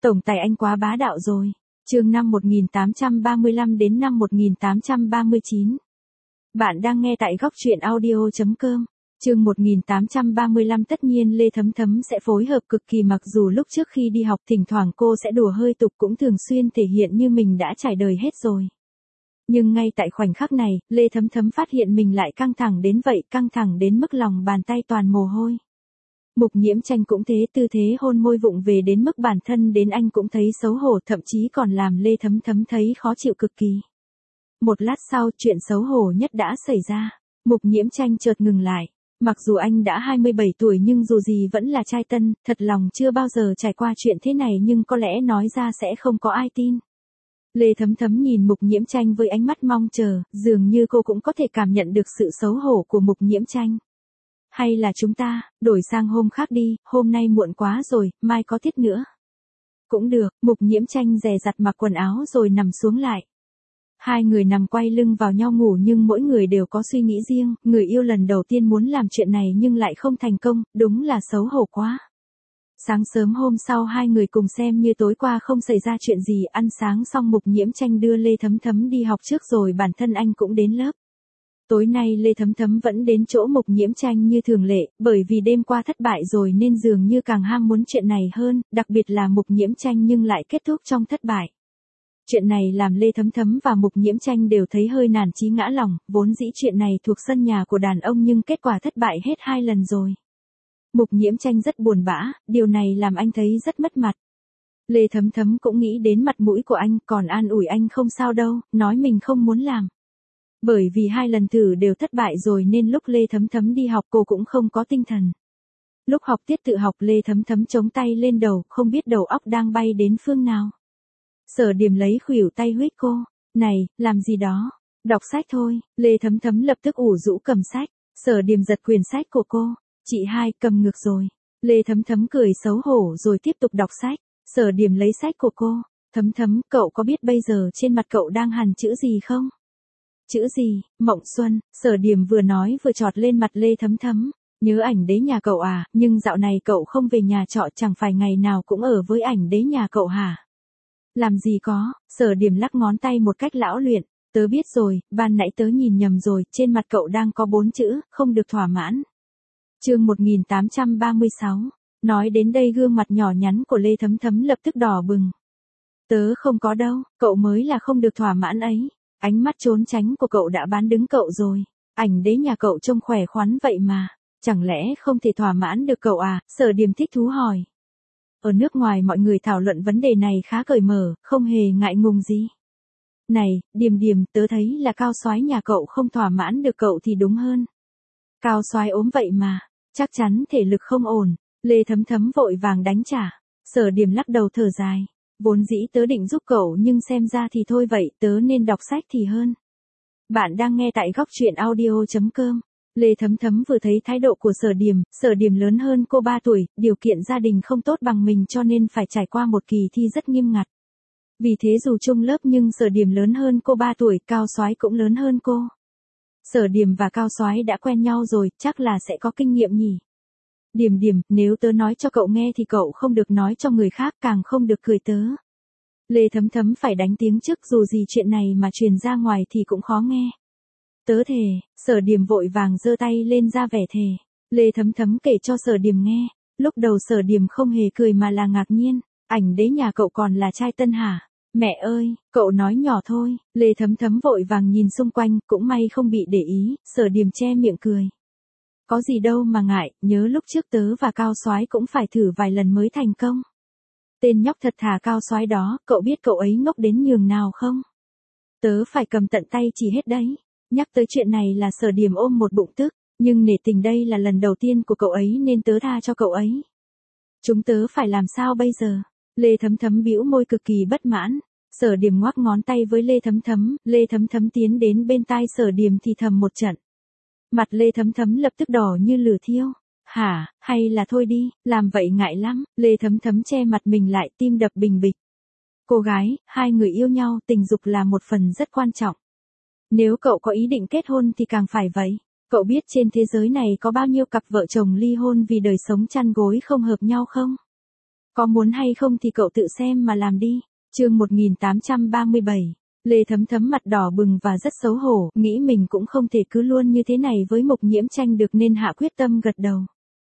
Tổng tài anh quá bá đạo rồi. Chương năm 1835 đến năm 1839. Bạn đang nghe tại góc truyện audio.com. Chương 1835 tất nhiên Lê Thấm Thấm sẽ phối hợp cực kỳ, mặc dù lúc trước khi đi học thỉnh thoảng cô sẽ đùa hơi tục, cũng thường xuyên thể hiện như mình đã trải đời hết rồi. Nhưng ngay tại khoảnh khắc này, Lê Thấm Thấm phát hiện mình lại căng thẳng đến vậy, căng thẳng đến mức lòng bàn tay toàn mồ hôi. Mục Nhiễm Tranh cũng thế, tư thế hôn môi vụng về đến mức bản thân đến anh cũng thấy xấu hổ, thậm chí còn làm Lê Thấm Thấm thấy khó chịu cực kỳ. Một lát sau, chuyện xấu hổ nhất đã xảy ra. Mục Nhiễm Tranh chợt ngừng lại. Mặc dù anh đã 27 tuổi nhưng dù gì vẫn là trai tân, thật lòng chưa bao giờ trải qua chuyện thế này, nhưng có lẽ nói ra sẽ không có ai tin. Lê Thấm Thấm nhìn Mục Nhiễm Tranh với ánh mắt mong chờ, dường như cô cũng có thể cảm nhận được sự xấu hổ của Mục Nhiễm Tranh. Hay là chúng ta, đổi sang hôm khác đi, hôm nay muộn quá rồi, mai có tiết nữa. Cũng được, Mục Nhiễm Tranh dè dặt mặc quần áo rồi nằm xuống lại. Hai người nằm quay lưng vào nhau ngủ, nhưng mỗi người đều có suy nghĩ riêng, người yêu lần đầu tiên muốn làm chuyện này nhưng lại không thành công, đúng là xấu hổ quá. Sáng sớm hôm sau hai người cùng xem như tối qua không xảy ra chuyện gì, ăn sáng xong Mục Nhiễm Tranh đưa Lê Thấm Thấm đi học trước rồi bản thân anh cũng đến lớp. Tối nay Lê Thấm Thấm vẫn đến chỗ Mục Nhiễm Tranh như thường lệ, bởi vì đêm qua thất bại rồi nên dường như càng ham muốn chuyện này hơn, đặc biệt là Mục Nhiễm Tranh nhưng lại kết thúc trong thất bại. Chuyện này làm Lê Thấm Thấm và Mục Nhiễm Tranh đều thấy hơi nản chí ngã lòng, vốn dĩ chuyện này thuộc sân nhà của đàn ông nhưng kết quả thất bại hết 2 lần rồi. Mục Nhiễm Tranh rất buồn bã, điều này làm anh thấy rất mất mặt. Lê Thấm Thấm cũng nghĩ đến mặt mũi của anh, còn an ủi anh không sao đâu, nói mình không muốn làm. Bởi vì 2 lần thử đều thất bại rồi nên lúc Lê Thấm Thấm đi học cô cũng không có tinh thần. Lúc học tiết tự học Lê Thấm Thấm chống tay lên đầu, không biết đầu óc đang bay đến phương nào. Sở Điềm lấy khuỷu tay huých cô. Này, làm gì đó? Đọc sách thôi. Lê Thấm Thấm lập tức ủ rũ cầm sách. Sở Điềm giật quyển sách của cô. Chị hai cầm ngược rồi. Lê Thấm Thấm cười xấu hổ rồi tiếp tục đọc sách. Sở Điềm lấy sách của cô. Thấm Thấm, cậu có biết bây giờ trên mặt cậu đang hằn chữ gì không? Chữ gì? Mộng Xuân. Sở Điềm vừa nói vừa chọt lên mặt Lê Thấm Thấm. Nhớ ảnh đế nhà cậu à, nhưng dạo này cậu không về nhà trọ, chẳng phải ngày nào cũng ở với ảnh đế nhà cậu hả? Làm gì có, Sở Điềm lắc ngón tay một cách lão luyện. Tớ biết rồi, ban nãy tớ nhìn nhầm rồi, trên mặt cậu đang có 4 chữ, không được thỏa mãn. Chương 1836. Nói đến đây gương mặt nhỏ nhắn của Lê Thấm Thấm lập tức đỏ bừng. Tớ không có đâu, cậu mới là không được thỏa mãn ấy. Ánh mắt trốn tránh của cậu đã bán đứng cậu rồi. Ảnh đế nhà cậu trông khỏe khoắn vậy mà. Chẳng lẽ không thể thỏa mãn được cậu à? Sở Điềm thích thú hỏi. Ở nước ngoài mọi người thảo luận vấn đề này khá cởi mở, không hề ngại ngùng gì. Này, Điềm Điềm, tớ thấy là Cao Soái nhà cậu không thỏa mãn được cậu thì đúng hơn. Cao Soái ốm vậy mà, chắc chắn thể lực không ổn. Lê Thấm Thấm vội vàng đánh trả. Sở Điềm lắc đầu thở dài. Vốn dĩ tớ định giúp cậu nhưng xem ra thì thôi vậy, tớ nên đọc sách thì hơn. Bạn đang nghe tại góc truyện audio.com. Lê Thấm Thấm vừa thấy thái độ của Sở Điềm lớn hơn cô 3 tuổi, điều kiện gia đình không tốt bằng mình cho nên phải trải qua một kỳ thi rất nghiêm ngặt. Vì thế dù chung lớp nhưng Sở Điềm lớn hơn cô 3 tuổi, Cao Soái cũng lớn hơn cô. Sở Điềm và Cao Soái đã quen nhau rồi, chắc là sẽ có kinh nghiệm nhỉ. Điềm Điềm, nếu tớ nói cho cậu nghe thì cậu không được nói cho người khác, càng không được cười tớ. Lê Thấm Thấm phải đánh tiếng trước, dù gì chuyện này mà truyền ra ngoài thì cũng khó nghe. Tớ thề. Sở Điềm vội vàng giơ tay lên ra vẻ thề. Lê Thấm Thấm kể cho Sở Điềm nghe. Lúc đầu Sở Điềm không hề cười mà là ngạc nhiên. Ảnh đế nhà cậu còn là trai tân hả? Mẹ ơi, cậu nói nhỏ thôi. Lê Thấm Thấm vội vàng nhìn xung quanh, cũng may không bị để ý. Sở Điềm che miệng cười. Có gì đâu mà ngại, nhớ lúc trước tớ và Cao Soái cũng phải thử vài lần mới thành công. Tên nhóc thật thà Cao Soái đó, cậu biết cậu ấy ngốc đến nhường nào không? Tớ phải cầm tận tay chỉ hết đấy. Nhắc tới chuyện này là Sở Điềm ôm một bụng tức, nhưng nể tình đây là lần đầu tiên của cậu ấy nên tớ tha cho cậu ấy. Chúng tớ phải làm sao bây giờ? Lê Thấm Thấm bĩu môi cực kỳ bất mãn. Sở Điềm ngoắc ngón tay với Lê Thấm Thấm tiến đến bên tai Sở Điềm thì thầm một trận. Mặt Lê Thấm Thấm lập tức đỏ như lửa thiêu. Hả, hay là thôi đi, làm vậy ngại lắm. Lê Thấm Thấm che mặt mình lại, tim đập bình bịch. Cô gái, hai người yêu nhau, tình dục là một phần rất quan trọng. Nếu cậu có ý định kết hôn thì càng phải vậy. Cậu biết trên thế giới này có bao nhiêu cặp vợ chồng ly hôn vì đời sống chăn gối không hợp nhau không? Có muốn hay không thì cậu tự xem mà làm đi. Chương 1837. Lê Thấm Thấm mặt đỏ bừng và rất xấu hổ, nghĩ mình cũng không thể cứ luôn như thế này với Mục Nhiễm Tranh được nên hạ quyết tâm gật đầu.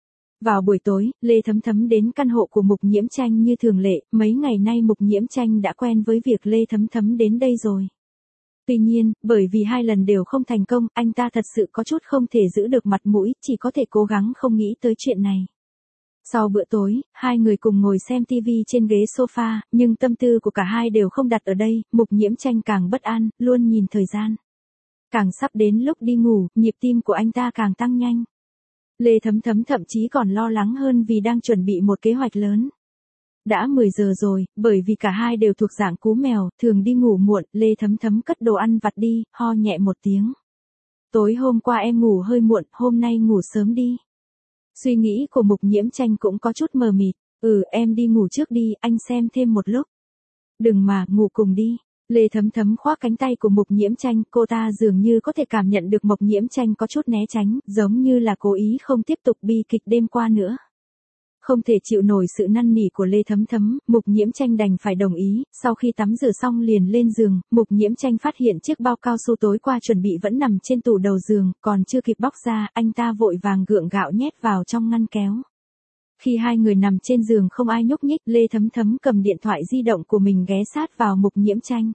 Vào buổi tối, Lê Thấm Thấm đến căn hộ của Mục Nhiễm Tranh như thường lệ, mấy ngày nay Mục Nhiễm Tranh đã quen với việc Lê Thấm Thấm đến đây rồi. Tuy nhiên, bởi vì 2 lần đều không thành công, anh ta thật sự có chút không thể giữ được mặt mũi, chỉ có thể cố gắng không nghĩ tới chuyện này. Sau bữa tối, 2 người cùng ngồi xem TV trên ghế sofa, nhưng tâm tư của cả hai đều không đặt ở đây, Mục Nhiễm Tranh càng bất an, luôn nhìn thời gian. Càng sắp đến lúc đi ngủ, nhịp tim của anh ta càng tăng nhanh. Lê Thấm Thấm thậm chí còn lo lắng hơn vì đang chuẩn bị một kế hoạch lớn. Đã 10 giờ rồi, bởi vì cả hai đều thuộc dạng cú mèo, thường đi ngủ muộn, Lê Thấm Thấm cất đồ ăn vặt đi, ho nhẹ một tiếng. Tối hôm qua em ngủ hơi muộn, hôm nay ngủ sớm đi. Suy nghĩ của Mục Nhiễm Tranh cũng có chút mờ mịt, em đi ngủ trước đi, anh xem thêm một lúc. Đừng mà, ngủ cùng đi. Lê Thấm Thấm khoác cánh tay của Mục Nhiễm Tranh, cô ta dường như có thể cảm nhận được Mục Nhiễm Tranh có chút né tránh, giống như là cố ý không tiếp tục bi kịch đêm qua nữa. Không thể chịu nổi sự năn nỉ của Lê Thấm Thấm, Mục Nhiễm Tranh đành phải đồng ý, sau khi tắm rửa xong liền lên giường, Mục Nhiễm Tranh phát hiện chiếc bao cao su tối qua chuẩn bị vẫn nằm trên tủ đầu giường, còn chưa kịp bóc ra, anh ta vội vàng gượng gạo nhét vào trong ngăn kéo. Khi 2 người nằm trên giường không ai nhúc nhích, Lê Thấm Thấm cầm điện thoại di động của mình ghé sát vào Mục Nhiễm Tranh.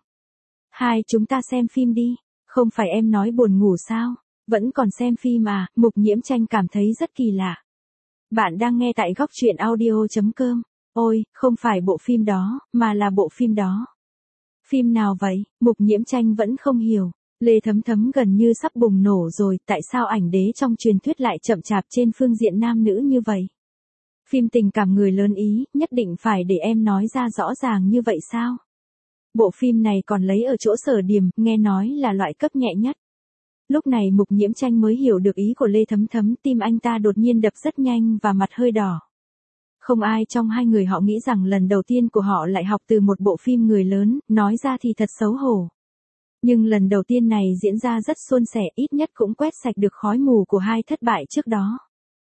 Chúng ta xem phim đi, không phải em nói buồn ngủ sao, vẫn còn xem phim à, Mục Nhiễm Tranh cảm thấy rất kỳ lạ. Bạn đang nghe tại góc truyện audio.com. Ôi, không phải bộ phim đó, mà là bộ phim đó. Phim nào vậy? Mục Nhiễm Tranh vẫn không hiểu. Lê Thấm Thấm gần như sắp bùng nổ rồi, tại sao ảnh đế trong truyền thuyết lại chậm chạp trên phương diện nam nữ như vậy? Phim tình cảm người lớn Ý, nhất định phải để em nói ra rõ ràng như vậy sao? Bộ phim này còn lấy ở chỗ Sở Điềm, nghe nói là loại cấp nhẹ nhất. Lúc này Mục Nhiễm Tranh mới hiểu được ý của Lê Thấm Thấm, tim anh ta đột nhiên đập rất nhanh và mặt hơi đỏ. Không ai trong 2 người họ nghĩ rằng lần đầu tiên của họ lại học từ một bộ phim người lớn, nói ra thì thật xấu hổ. Nhưng lần đầu tiên này diễn ra rất suôn sẻ, ít nhất cũng quét sạch được khói mù của 2 thất bại trước đó.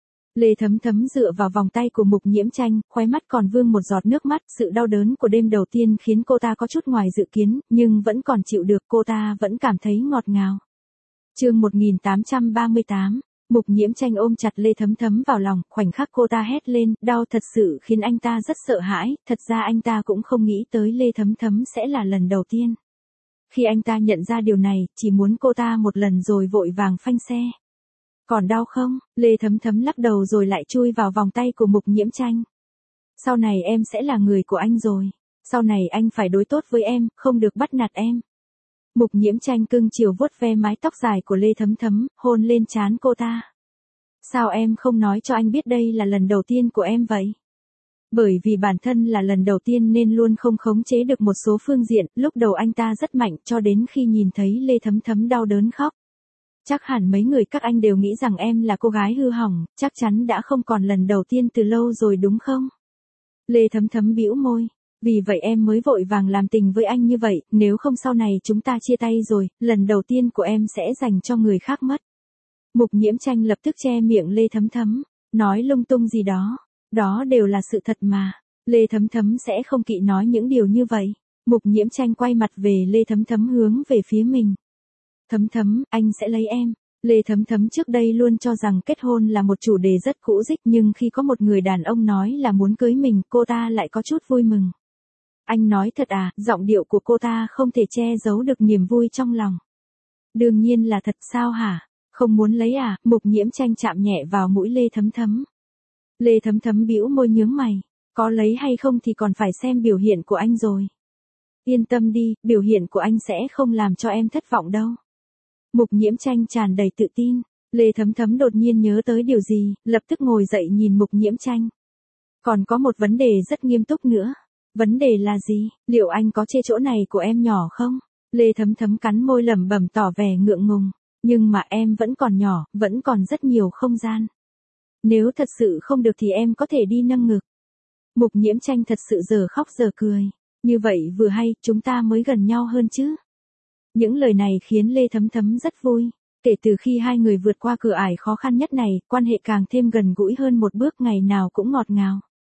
Lê Thấm Thấm dựa vào vòng tay của Mục Nhiễm Tranh, khóe mắt còn vương một giọt nước mắt, sự đau đớn của đêm đầu tiên khiến cô ta có chút ngoài dự kiến, nhưng vẫn còn chịu được, cô ta vẫn cảm thấy ngọt ngào. Chương 1838, Mục Nhiễm Tranh ôm chặt Lê Thấm Thấm vào lòng, khoảnh khắc cô ta hét lên, đau thật sự khiến anh ta rất sợ hãi, thật ra anh ta cũng không nghĩ tới Lê Thấm Thấm sẽ là lần đầu tiên. Khi anh ta nhận ra điều này, chỉ muốn cô ta một lần rồi vội vàng phanh xe. Còn đau không? Lê Thấm Thấm lắc đầu rồi lại chui vào vòng tay của Mục Nhiễm Tranh. Sau này em sẽ là người của anh rồi. Sau này anh phải đối tốt với em, không được bắt nạt em. Mục Nhiễm Tranh cưng chiều vuốt ve mái tóc dài của Lê Thấm Thấm, hôn lên trán cô ta. Sao em không nói cho anh biết đây là lần đầu tiên của em vậy? Bởi vì bản thân là lần đầu tiên nên luôn không khống chế được một số phương diện, lúc đầu anh ta rất mạnh cho đến khi nhìn thấy Lê Thấm Thấm đau đớn khóc. Chắc hẳn mấy người các anh đều nghĩ rằng em là cô gái hư hỏng, chắc chắn đã không còn lần đầu tiên từ lâu rồi đúng không? Lê Thấm Thấm bĩu môi. Vì vậy em mới vội vàng làm tình với anh như vậy, nếu không sau này chúng ta chia tay rồi, lần đầu tiên của em sẽ dành cho người khác mất. Mục Nhiễm Tranh lập tức che miệng Lê Thấm Thấm, nói lung tung gì đó, đó đều là sự thật mà. Lê Thấm Thấm sẽ không kỵ nói những điều như vậy. Mục Nhiễm Tranh quay mặt về Lê Thấm Thấm hướng về phía mình. Thấm Thấm, anh sẽ lấy em. Lê Thấm Thấm trước đây luôn cho rằng kết hôn là một chủ đề rất cũ rích, nhưng khi có một người đàn ông nói là muốn cưới mình, cô ta lại có chút vui mừng. Anh nói thật à? Giọng điệu của cô ta không thể che giấu được niềm vui trong lòng. Đương nhiên là thật, sao hả? Không muốn lấy à? Mục Nhiễm Tranh chạm nhẹ vào mũi Lê Thấm Thấm. Lê Thấm Thấm bĩu môi nhướng mày. Có lấy hay không thì còn phải xem biểu hiện của anh rồi. Yên tâm đi, biểu hiện của anh sẽ không làm cho em thất vọng đâu. Mục Nhiễm Tranh tràn đầy tự tin. Lê Thấm Thấm đột nhiên nhớ tới điều gì, lập tức ngồi dậy nhìn Mục Nhiễm Tranh. Còn có một vấn đề rất nghiêm túc nữa. Vấn đề là gì? Liệu anh có chê chỗ này của em nhỏ không? Lê Thấm Thấm cắn môi lẩm bẩm tỏ vẻ ngượng ngùng. Nhưng mà em vẫn còn nhỏ, vẫn còn rất nhiều không gian. Nếu thật sự không được thì em có thể đi nâng ngực. Mục Nhiễm Tranh thật sự giờ khóc giờ cười. Như vậy vừa hay, chúng ta mới gần nhau hơn chứ. Những lời này khiến Lê Thấm Thấm rất vui. Kể từ khi 2 người vượt qua cửa ải khó khăn nhất này, quan hệ càng thêm gần gũi hơn một bước, ngày nào cũng ngọt ngào.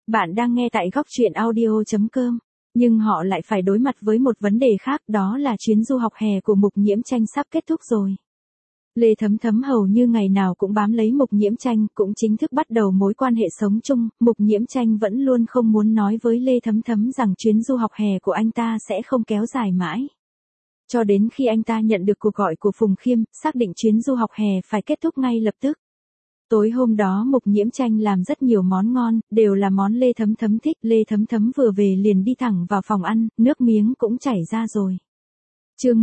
Bạn đang nghe tại góc truyện audio.com. Nhưng họ lại phải đối mặt với một vấn đề khác, đó là chuyến du học hè của Mục Nhiễm Tranh sắp kết thúc rồi. Lê Thấm Thấm hầu như ngày nào cũng bám lấy Mục Nhiễm Tranh, cũng chính thức bắt đầu mối quan hệ sống chung. Mục Nhiễm Tranh vẫn luôn không muốn nói với Lê Thấm Thấm rằng chuyến du học hè của anh ta sẽ không kéo dài mãi. Cho đến khi anh ta nhận được cuộc gọi của Phùng Khiêm, xác định chuyến du học hè phải kết thúc ngay lập tức. Tối hôm đó Mục Nhiễm Tranh làm rất nhiều món ngon, đều là món Lê Thấm Thấm thích. Lê Thấm Thấm vừa về liền đi thẳng vào phòng ăn, nước miếng cũng chảy ra rồi. Chương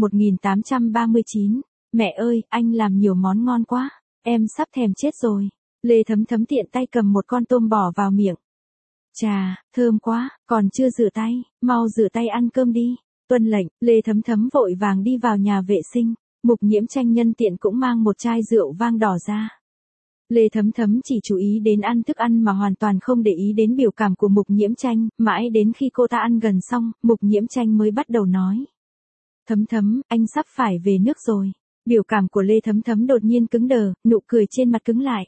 1839. Mẹ ơi, anh làm nhiều món ngon quá, em sắp thèm chết rồi. Lê Thấm Thấm tiện tay cầm một con tôm bỏ vào miệng. Chà, thơm quá, còn chưa rửa tay, mau rửa tay ăn cơm đi. Tuân lệnh, Lê Thấm Thấm vội vàng đi vào nhà vệ sinh. Mục Nhiễm Tranh nhân tiện cũng mang một chai rượu vang đỏ ra. Lê Thấm Thấm chỉ chú ý đến ăn thức ăn mà hoàn toàn không để ý đến biểu cảm của Mục Nhiễm Tranh, mãi đến khi cô ta ăn gần xong, Mục Nhiễm Tranh mới bắt đầu nói. Thấm Thấm, anh sắp phải về nước rồi. Biểu cảm của Lê Thấm Thấm đột nhiên cứng đờ, nụ cười trên mặt cứng lại.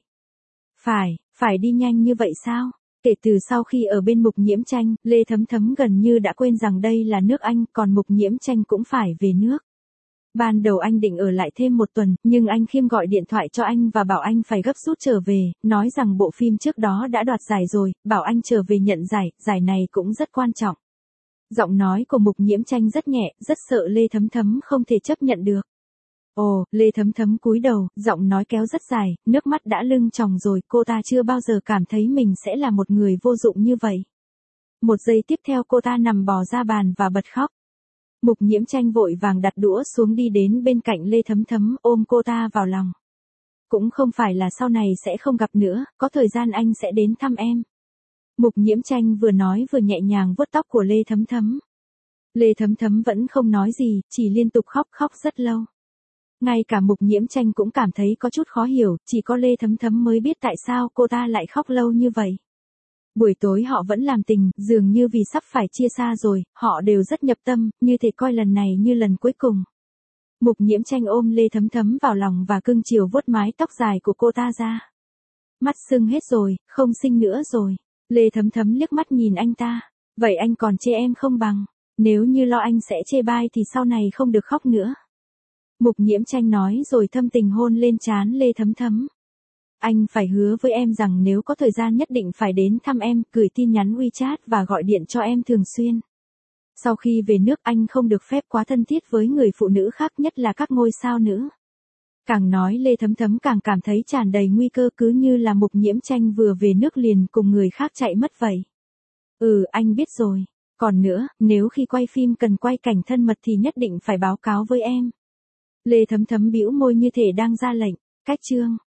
Phải đi nhanh như vậy sao? Kể từ sau khi ở bên Mục Nhiễm Tranh, Lê Thấm Thấm gần như đã quên rằng đây là nước Anh, còn Mục Nhiễm Tranh cũng phải về nước. Ban đầu anh định ở lại thêm một tuần, nhưng anh Khiêm gọi điện thoại cho anh và bảo anh phải gấp rút trở về, nói rằng bộ phim trước đó đã đoạt giải rồi, bảo anh trở về nhận giải, giải này cũng rất quan trọng. Giọng nói của Mục Nhiễm Tranh rất nhẹ, rất sợ Lê Thấm Thấm không thể chấp nhận được. Ồ, Lê Thấm Thấm cúi đầu, giọng nói kéo rất dài, nước mắt đã lưng tròng rồi, cô ta chưa bao giờ cảm thấy mình sẽ là một người vô dụng như vậy. Một giây tiếp theo cô ta nằm bò ra bàn và bật khóc. Mục Nhiễm Tranh vội vàng đặt đũa xuống đi đến bên cạnh Lê Thấm Thấm, ôm cô ta vào lòng. Cũng không phải là sau này sẽ không gặp nữa, có thời gian anh sẽ đến thăm em. Mục Nhiễm Tranh vừa nói vừa nhẹ nhàng vuốt tóc của Lê Thấm Thấm. Lê Thấm Thấm vẫn không nói gì, chỉ liên tục khóc rất lâu. Ngay cả Mục Nhiễm Tranh cũng cảm thấy có chút khó hiểu, chỉ có Lê Thấm Thấm mới biết tại sao cô ta lại khóc lâu như vậy. Buổi tối họ vẫn làm tình, dường như vì sắp phải chia xa rồi, họ đều rất nhập tâm, như thể coi lần này như lần cuối cùng. Mục Nhiễm Tranh ôm Lê Thấm Thấm vào lòng và cưng chiều vuốt mái tóc dài của cô ta ra. Mắt sưng hết rồi, không xinh nữa rồi. Lê Thấm Thấm liếc mắt nhìn anh ta. Vậy anh còn chê em không bằng. Nếu như lo anh sẽ chê bai thì sau này không được khóc nữa. Mục Nhiễm Tranh nói rồi thâm tình hôn lên trán Lê Thấm Thấm. Anh phải hứa với em rằng nếu có thời gian nhất định phải đến thăm em, gửi tin nhắn WeChat và gọi điện cho em thường xuyên. Sau khi về nước anh không được phép quá thân thiết với người phụ nữ khác, nhất là các ngôi sao nữ. Càng nói Lê Thấm Thấm càng cảm thấy tràn đầy nguy cơ, cứ như là Mục Nhiễm Tranh vừa về nước liền cùng người khác chạy mất vậy. Anh biết rồi. Còn nữa, nếu khi quay phim cần quay cảnh thân mật thì nhất định phải báo cáo với em. Lê Thấm Thấm bĩu môi như thể đang ra lệnh. Cách chương